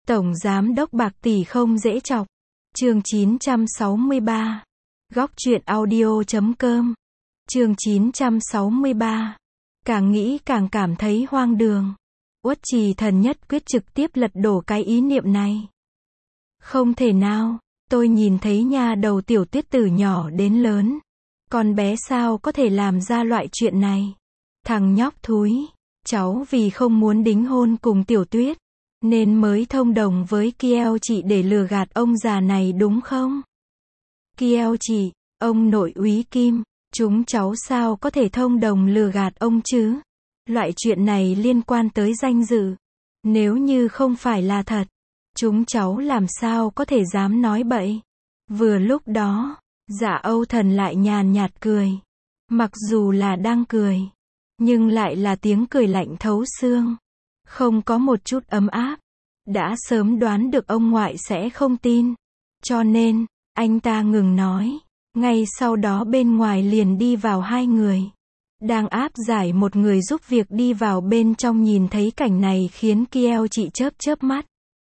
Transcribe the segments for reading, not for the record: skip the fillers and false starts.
Tổng giám đốc bạc tỷ không dễ chọc. Chương 963. Góc truyện audio.com. Chương 963. Càng nghĩ càng cảm thấy hoang đường. Uất Trì Thần nhất quyết trực tiếp lật đổ cái ý niệm này. Không thể nào, tôi nhìn thấy nha đầu Tiểu Tuyết từ nhỏ đến lớn. Con bé sao có thể làm ra loại chuyện này? Thằng nhóc thúi, cháu vì không muốn đính hôn cùng Tiểu Tuyết, nên mới thông đồng với Kieo chị để lừa gạt ông già này đúng không? Kieo chị, ông nội úy Kim, chúng cháu sao có thể thông đồng lừa gạt ông chứ? Loại chuyện này liên quan tới danh dự. Nếu như không phải là thật, chúng cháu làm sao có thể dám nói bậy? Vừa lúc đó, Dạ Âu Thần lại nhàn nhạt cười. Mặc dù là đang cười, nhưng lại là tiếng cười lạnh thấu xương. Không có một chút ấm áp. Đã sớm đoán được ông ngoại sẽ không tin. Cho nên, anh ta ngừng nói. Ngay sau đó bên ngoài liền đi vào hai người. Đang áp giải một người giúp việc đi vào bên trong, nhìn thấy cảnh này khiến Kieo chị chớp chớp mắt.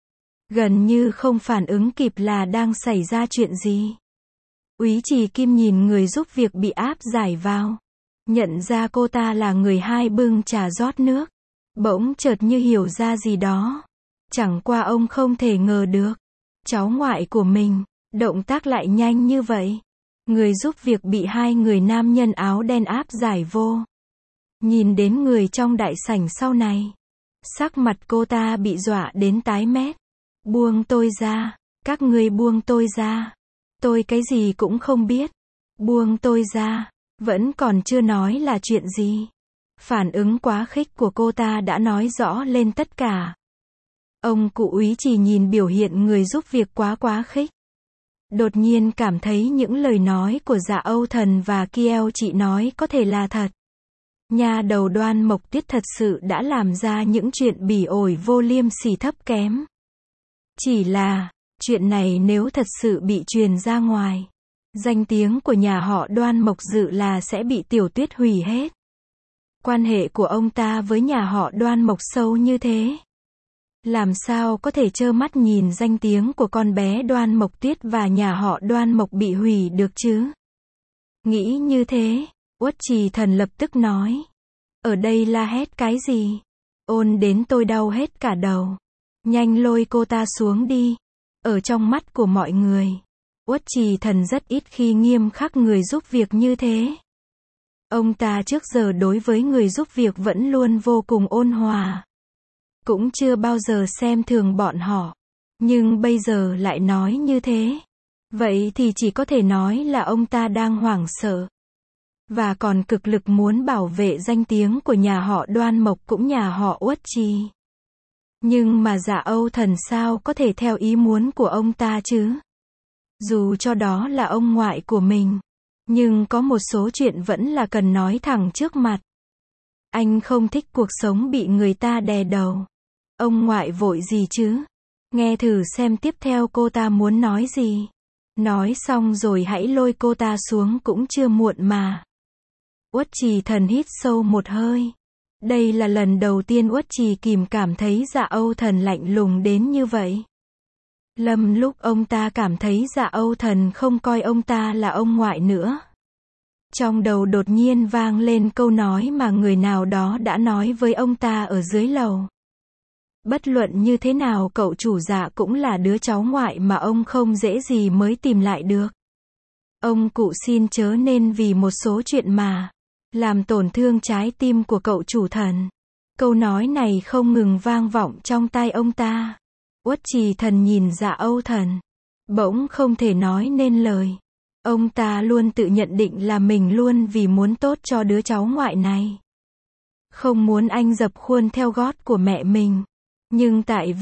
Gần như không phản ứng kịp là đang xảy ra chuyện gì. Úy Trì Kim nhìn người giúp việc bị áp giải vào. Nhận ra cô ta là người hai bưng trà rót nước. Bỗng chợt như hiểu ra gì đó. Chẳng qua ông không thể ngờ được. Cháu ngoại của mình, động tác lại nhanh như vậy. Người giúp việc bị hai người nam nhân áo đen áp giải vô. Nhìn đến người trong đại sảnh sau này. Sắc mặt cô ta bị dọa đến tái mét. Buông tôi ra, các ngươi buông tôi ra. Tôi cái gì cũng không biết. Buông tôi ra, vẫn còn chưa nói là chuyện gì. Phản ứng quá khích của cô ta đã nói rõ lên tất cả. Ông cụ úy chỉ nhìn biểu hiện người giúp việc quá khích. Đột nhiên cảm thấy những lời nói của Dạ Âu Thần và Kieo chị nói có thể là thật. Nha đầu Đoan Mộc Tuyết thật sự đã làm ra những chuyện bỉ ổi vô liêm sỉ thấp kém. Chỉ là, chuyện này nếu thật sự bị truyền ra ngoài, danh tiếng của nhà họ Đoan Mộc dự là sẽ bị Tiểu Tuyết hủy hết. Quan hệ của ông ta với nhà họ Đoan Mộc sâu như thế. Làm sao có thể trơ mắt nhìn danh tiếng của con bé Đoan Mộc Tuyết và nhà họ Đoan Mộc bị hủy được chứ? Nghĩ như thế, Uất Trì Thần lập tức nói. Ở đây la hét cái gì? Ôn đến tôi đau hết cả đầu. Nhanh lôi cô ta xuống đi. Ở trong mắt của mọi người, Uất Trì Thần rất ít khi nghiêm khắc người giúp việc như thế. Ông ta trước giờ đối với người giúp việc vẫn luôn vô cùng ôn hòa. Cũng chưa bao giờ xem thường bọn họ. Nhưng bây giờ lại nói như thế. Vậy thì chỉ có thể nói là ông ta đang hoảng sợ. Và còn cực lực muốn bảo vệ danh tiếng của nhà họ Đoan Mộc cũng nhà họ Uất Trì. Nhưng mà Dạ Âu Thần sao có thể theo ý muốn của ông ta chứ? Dù cho đó là ông ngoại của mình. Nhưng có một số chuyện vẫn là cần nói thẳng trước mặt. Anh không thích cuộc sống bị người ta đè đầu. Ông ngoại vội gì chứ? Nghe thử xem tiếp theo cô ta muốn nói gì. Nói xong rồi hãy lôi cô ta xuống cũng chưa muộn mà. Uất Trì Thần hít sâu một hơi. Đây là lần đầu tiên Uất Trì Kìm cảm thấy Dạ Âu Thần lạnh lùng đến như vậy. Lúc ông ta cảm thấy Dạ Âu Thần không coi ông ta là ông ngoại nữa. Trong đầu đột nhiên vang lên câu nói mà người nào đó đã nói với ông ta ở dưới lầu. Bất luận như thế nào cậu chủ Dạ cũng là đứa cháu ngoại mà ông không dễ gì mới tìm lại được. Ông cụ xin chớ nên vì một số chuyện mà làm tổn thương trái tim của cậu chủ Thần. Câu nói này không ngừng vang vọng trong tai ông ta. Uất Trì Thần nhìn Dạ Âu Thần, bỗng không thể nói nên lời. Ông ta luôn tự nhận định là mình luôn vì muốn tốt cho đứa cháu ngoại này. Không muốn anh dập khuôn theo gót của mẹ mình. Nhưng tại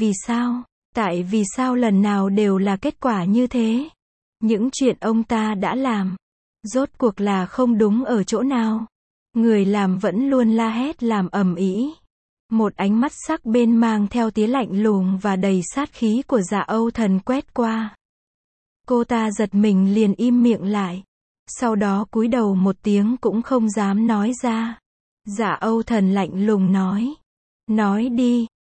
vì sao lần nào đều là kết quả như thế? Những chuyện ông ta đã làm, rốt cuộc là không đúng ở chỗ nào? Người làm vẫn luôn la hét làm ầm ĩ. Một ánh mắt sắc bên mang theo tia lạnh lùng và đầy sát khí của Dạ Âu Thần quét qua. Cô ta giật mình liền im miệng lại. Sau đó cúi đầu một tiếng cũng không dám nói ra. Dạ Âu Thần lạnh lùng nói. Nói đi,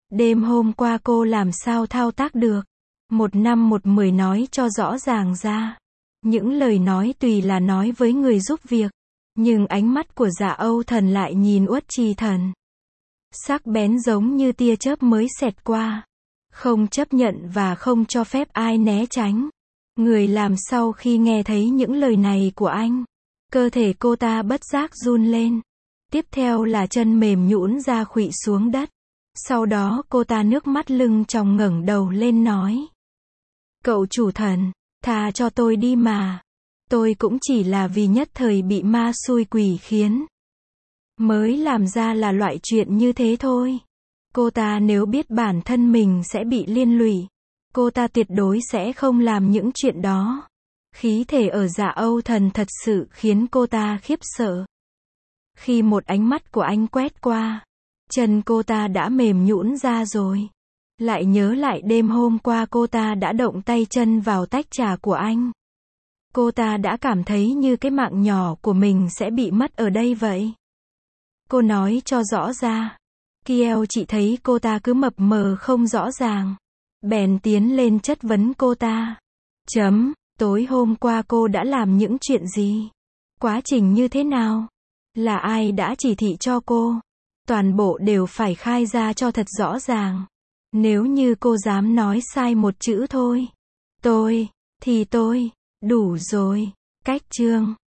Đêm hôm qua cô làm sao thao tác được. 1 năm 1 10 nói cho rõ ràng ra. Những lời nói tùy là nói với người giúp việc. Nhưng ánh mắt của Dạ Âu Thần lại nhìn Uất Trì Thần. Sắc bén giống như tia chớp mới xẹt qua. Không chấp nhận và không cho phép ai né tránh. Người làm sau khi nghe thấy những lời này của anh. Cơ thể cô ta bất giác run lên. Tiếp theo là chân mềm nhũn ra khuỵu xuống đất. Sau đó cô ta nước mắt lưng tròng ngẩng đầu lên nói. Cậu chủ thần, tha cho tôi đi mà. Tôi cũng chỉ là vì nhất thời bị ma xui quỷ khiến. Mới làm ra là loại chuyện như thế thôi. Cô ta nếu biết bản thân mình sẽ bị liên lụy, cô ta tuyệt đối sẽ không làm những chuyện đó. Khí thể ở Dạ Âu Thần thật sự khiến cô ta khiếp sợ. Khi một ánh mắt của anh quét qua, chân cô ta đã mềm nhũn ra rồi. Lại nhớ lại đêm hôm qua cô ta đã động tay chân vào tách trà của anh. Cô ta đã cảm thấy như cái mạng nhỏ của mình sẽ bị mất ở đây vậy. Cô nói cho rõ ra. Kiel chị thấy cô ta cứ mập mờ không rõ ràng. Bèn tiến lên chất vấn cô ta. Tối hôm qua cô đã làm những chuyện gì? Quá trình như thế nào? Là ai đã chỉ thị cho cô? Toàn bộ đều phải khai ra cho thật rõ ràng. Nếu như cô dám nói sai một chữ thôi. Tôi, đủ rồi. Cách chương